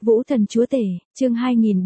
Vũ Thần Chúa Tể, chương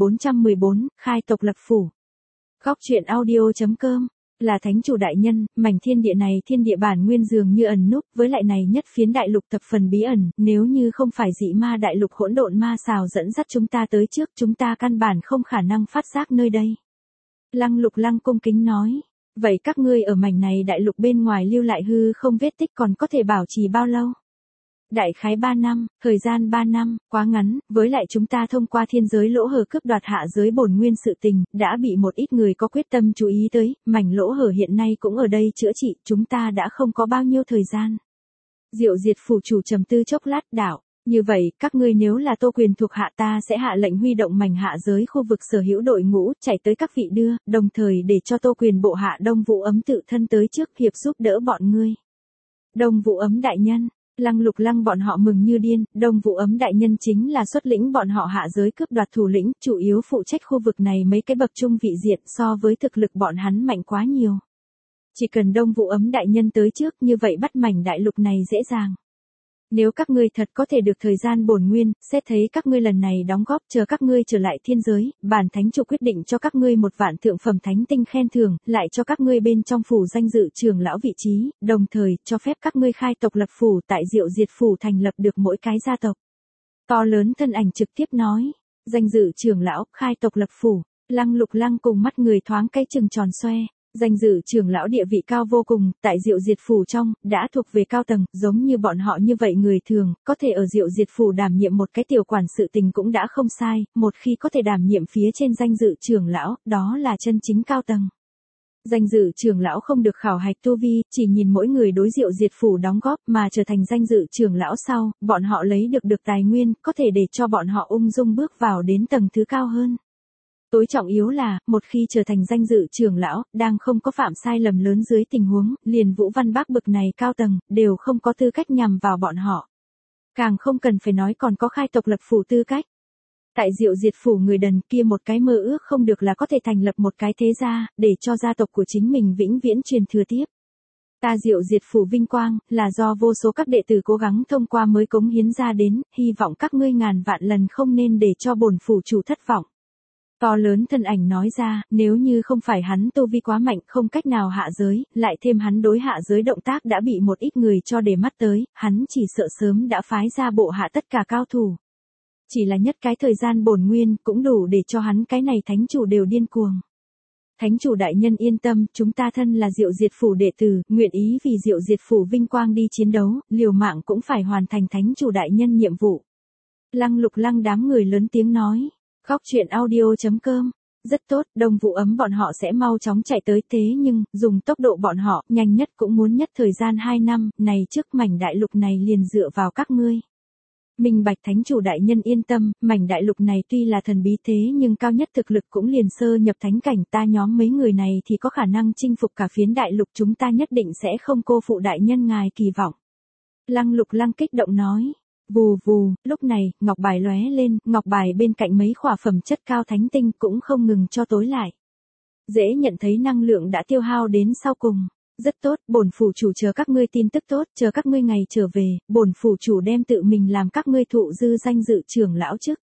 2414, khai tộc lập phủ. Góc truyện audio.com, là thánh chủ đại nhân, mảnh thiên địa này thiên địa bản nguyên dường như ẩn núp, với lại này nhất phiến đại lục thập phần bí ẩn, nếu như không phải dị ma đại lục hỗn độn ma xào dẫn dắt chúng ta tới trước, chúng ta căn bản không khả năng phát giác nơi đây. Lăng Lục Lăng cung kính nói, vậy các ngươi ở mảnh này đại lục bên ngoài lưu lại hư không vết tích còn có thể bảo trì bao lâu? Đại khái 3 năm, thời gian 3 năm, quá ngắn, với lại chúng ta thông qua thiên giới lỗ hở cướp đoạt hạ giới bổn nguyên sự tình, đã bị một ít người có quyết tâm chú ý tới, mảnh lỗ hở hiện nay cũng ở đây chữa trị, chúng ta đã không có bao nhiêu thời gian. Diệu Diệt phủ chủ trầm tư chốc lát đạo, như vậy, các ngươi nếu là Tô Quyền thuộc hạ ta sẽ hạ lệnh huy động mảnh hạ giới khu vực sở hữu đội ngũ, chạy tới các vị đưa, đồng thời để cho Tô Quyền bộ hạ Đông Vũ Ấm tự thân tới trước hiệp giúp đỡ bọn ngươi. Đông Vũ Ấm đại nhân. Lăng Lục Lăng bọn họ mừng như điên, Đông Vũ Ấm đại nhân chính là xuất lĩnh bọn họ hạ giới cướp đoạt thủ lĩnh, chủ yếu phụ trách khu vực này mấy cái bậc trung vị diện so với thực lực bọn hắn mạnh quá nhiều. Chỉ cần Đông Vũ Ấm đại nhân tới trước như vậy bắt mảnh đại lục này dễ dàng. Nếu các ngươi thật có thể được thời gian bổn nguyên, xét thấy các ngươi lần này đóng góp chờ các ngươi trở lại thiên giới, bản thánh chủ quyết định cho các ngươi 1 vạn thượng phẩm thánh tinh khen thưởng, lại cho các ngươi bên trong phủ danh dự trưởng lão vị trí, đồng thời cho phép các ngươi khai tộc lập phủ tại Diệu Diệt phủ thành lập được mỗi cái gia tộc. To lớn thân ảnh trực tiếp nói, danh dự trưởng lão, khai tộc lập phủ, Lăng Lục Lăng cùng mắt người thoáng cái chừng tròn xoe. Danh dự trưởng lão địa vị cao vô cùng, tại Diệu Diệt phủ trong, đã thuộc về cao tầng, giống như bọn họ như vậy người thường, có thể ở Diệu Diệt phủ đảm nhiệm một cái tiểu quản sự tình cũng đã không sai, một khi có thể đảm nhiệm phía trên danh dự trưởng lão, đó là chân chính cao tầng. Danh dự trưởng lão không được khảo hạch tu vi, chỉ nhìn mỗi người đối Diệu Diệt phủ đóng góp mà trở thành danh dự trưởng lão sau, bọn họ lấy được tài nguyên, có thể để cho bọn họ ung dung bước vào đến tầng thứ cao hơn. Tối trọng yếu là, một khi trở thành danh dự trưởng lão, đang không có phạm sai lầm lớn dưới tình huống, liền Vũ Văn Bác bực này cao tầng, đều không có tư cách nhằm vào bọn họ. Càng không cần phải nói còn có khai tộc lập phủ tư cách. Tại Diệu Diệt phủ người đần kia một cái mơ ước không được là có thể thành lập một cái thế gia, để cho gia tộc của chính mình vĩnh viễn truyền thừa tiếp. Ta Diệu Diệt phủ vinh quang, là do vô số các đệ tử cố gắng thông qua mới cống hiến ra đến, hy vọng các ngươi ngàn vạn lần không nên để cho bổn phủ chủ thất vọng. To lớn thân ảnh nói ra, nếu như không phải hắn tu vi quá mạnh không cách nào hạ giới, lại thêm hắn đối hạ giới động tác đã bị một ít người cho để mắt tới, hắn chỉ sợ sớm đã phái ra bộ hạ tất cả cao thủ. Chỉ là nhất cái thời gian bổn nguyên cũng đủ để cho hắn cái này thánh chủ đều điên cuồng. Thánh chủ đại nhân yên tâm, chúng ta thân là Diệu Diệt phủ đệ tử, nguyện ý vì Diệu Diệt phủ vinh quang đi chiến đấu, liều mạng cũng phải hoàn thành thánh chủ đại nhân nhiệm vụ. Lăng Lục Lăng đám người lớn tiếng nói. Góc truyện audio.com, rất tốt, Đông Vũ Ấm bọn họ sẽ mau chóng chạy tới thế nhưng, dùng tốc độ bọn họ, nhanh nhất cũng muốn nhất thời gian 2 năm, này trước mảnh đại lục này liền dựa vào các ngươi. Minh Bạch thánh chủ đại nhân yên tâm, mảnh đại lục này tuy là thần bí thế nhưng cao nhất thực lực cũng liền sơ nhập thánh cảnh ta nhóm mấy người này thì có khả năng chinh phục cả phiến đại lục chúng ta nhất định sẽ không cô phụ đại nhân ngài kỳ vọng. Lăng Lục Lăng kích động nói. Vù vù, lúc này, ngọc bài lóe lên, ngọc bài bên cạnh mấy khỏa phẩm chất cao thánh tinh cũng không ngừng cho tối lại. Dễ nhận thấy năng lượng đã tiêu hao đến sau cùng. Rất tốt, bổn phủ chủ chờ các ngươi tin tức tốt, chờ các ngươi ngày trở về, bổn phủ chủ đem tự mình làm các ngươi thụ dư danh dự trưởng lão chức.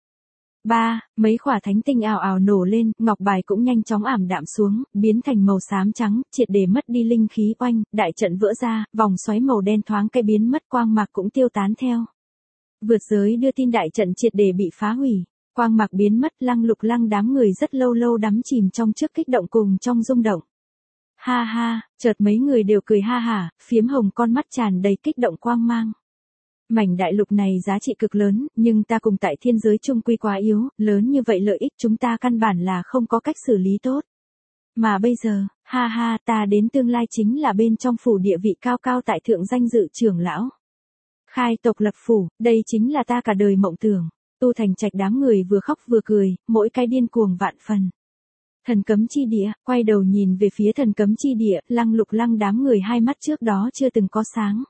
3. Mấy khỏa thánh tinh ào ào nổ lên, ngọc bài cũng nhanh chóng ảm đạm xuống, biến thành màu xám trắng, triệt để mất đi linh khí oanh, đại trận vỡ ra, vòng xoáy màu đen thoáng cái biến mất quang mạc cũng tiêu tán theo. Vượt giới đưa tin đại trận triệt để bị phá hủy, quang mạc biến mất Lăng Lục Lăng đám người rất lâu đắm chìm trong trước kích động cùng trong rung động. Ha ha, chợt mấy người đều cười ha hả, phiếm hồng con mắt tràn đầy kích động quang mang. Mảnh đại lục này giá trị cực lớn, nhưng ta cùng tại thiên giới trung quy quá yếu, lớn như vậy lợi ích chúng ta căn bản là không có cách xử lý tốt. Mà bây giờ, ha ha ta đến tương lai chính là bên trong phủ địa vị cao cao tại thượng danh dự trưởng lão. Khai tộc lập phủ, đây chính là ta cả đời mộng tưởng. Tu Thành Trạch đám người vừa khóc vừa cười, mỗi cái điên cuồng vạn phần. Thần cấm chi địa, quay đầu nhìn về phía thần cấm chi địa, Lăng Lục Lăng đám người hai mắt trước đó chưa từng có sáng.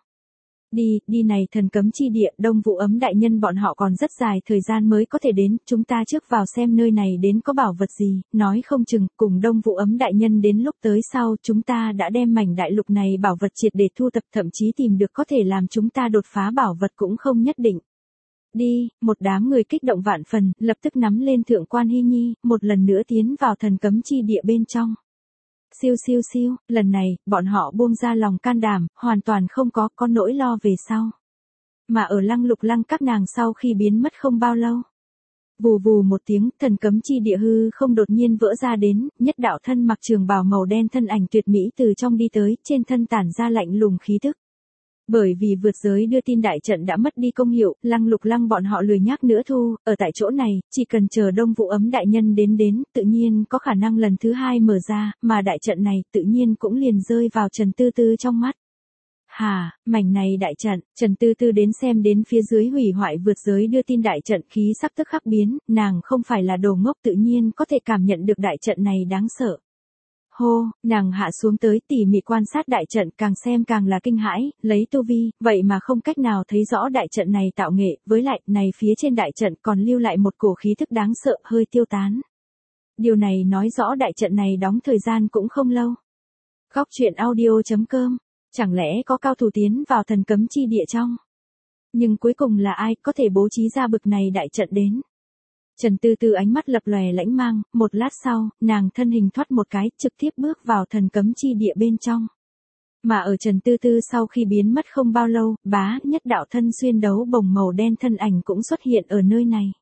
Đi này thần cấm chi địa, Đông Vũ Ấm đại nhân bọn họ còn rất dài thời gian mới có thể đến, chúng ta trước vào xem nơi này đến có bảo vật gì, nói không chừng, cùng Đông Vũ Ấm đại nhân đến lúc tới sau, chúng ta đã đem mảnh đại lục này bảo vật triệt để thu tập thậm chí tìm được có thể làm chúng ta đột phá bảo vật cũng không nhất định. Đi, một đám người kích động vạn phần, lập tức nắm lên Thượng quan Hy Nhi, một lần nữa tiến vào thần cấm chi địa bên trong. Siêu siêu siêu, lần này, bọn họ buông ra lòng can đảm, hoàn toàn không có nỗi lo về sau. Mà ở Lăng Lục Lăng các nàng sau khi biến mất không bao lâu. Vù vù một tiếng, thần cấm chi địa hư không đột nhiên vỡ ra đến, nhất đạo thân mặc trường bào màu đen thân ảnh tuyệt mỹ từ trong đi tới, trên thân tản ra lạnh lùng khí tức. Bởi vì vượt giới đưa tin đại trận đã mất đi công hiệu, Lăng Lục Lăng bọn họ lười nhác nữa thu, ở tại chỗ này, chỉ cần chờ Đông Vũ Ấm đại nhân đến, tự nhiên có khả năng lần thứ 2 mở ra, mà đại trận này tự nhiên cũng liền rơi vào Trần Tư Tư trong mắt. Hà, mảnh này đại trận, Trần Tư Tư đến xem đến phía dưới hủy hoại vượt giới đưa tin đại trận khí sắc tức khắc biến, nàng không phải là đồ ngốc tự nhiên có thể cảm nhận được đại trận này đáng sợ. Hô, nàng hạ xuống tới tỉ mỉ quan sát đại trận càng xem càng là kinh hãi, lấy tu vi, vậy mà không cách nào thấy rõ đại trận này tạo nghệ, với lại, này phía trên đại trận còn lưu lại một cổ khí thức đáng sợ hơi tiêu tán. Điều này nói rõ đại trận này đóng thời gian cũng không lâu. Góc truyện audio.com, chẳng lẽ có cao thủ tiến vào thần cấm chi địa trong? Nhưng cuối cùng là ai có thể bố trí ra bực này đại trận đến? Trần Tư Tư ánh mắt lập lòe lãnh mang, một lát sau, nàng thân hình thoát một cái, trực tiếp bước vào thần cấm chi địa bên trong. Mà ở Trần Tư Tư sau khi biến mất không bao lâu, bá nhất đạo thân xuyên đấu bồng màu đen thân ảnh cũng xuất hiện ở nơi này.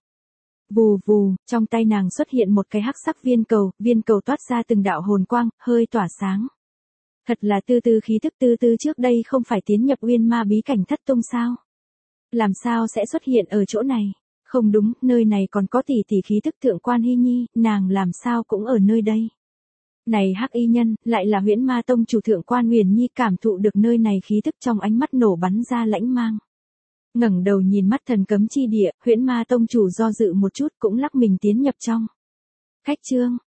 Vù vù, trong tay nàng xuất hiện một cái hắc sắc viên cầu toát ra từng đạo hồn quang, hơi tỏa sáng. Thật là Tư Tư khí thức. Tư Tư trước đây không phải tiến nhập Uyên Ma bí cảnh thất tung sao? Làm sao sẽ xuất hiện ở chỗ này? Không đúng, nơi này còn có tỷ tỷ khí thức Thượng quan Hy Nhi, nàng làm sao cũng ở nơi đây. Này hắc y nhân, lại là Huyễn Ma tông chủ Thượng quan Huyền Nhi cảm thụ được nơi này khí thức trong ánh mắt nổ bắn ra lãnh mang. Ngẩng đầu nhìn mắt thần cấm chi địa, Huyễn Ma tông chủ do dự một chút cũng lắc mình tiến nhập trong. Khách trương,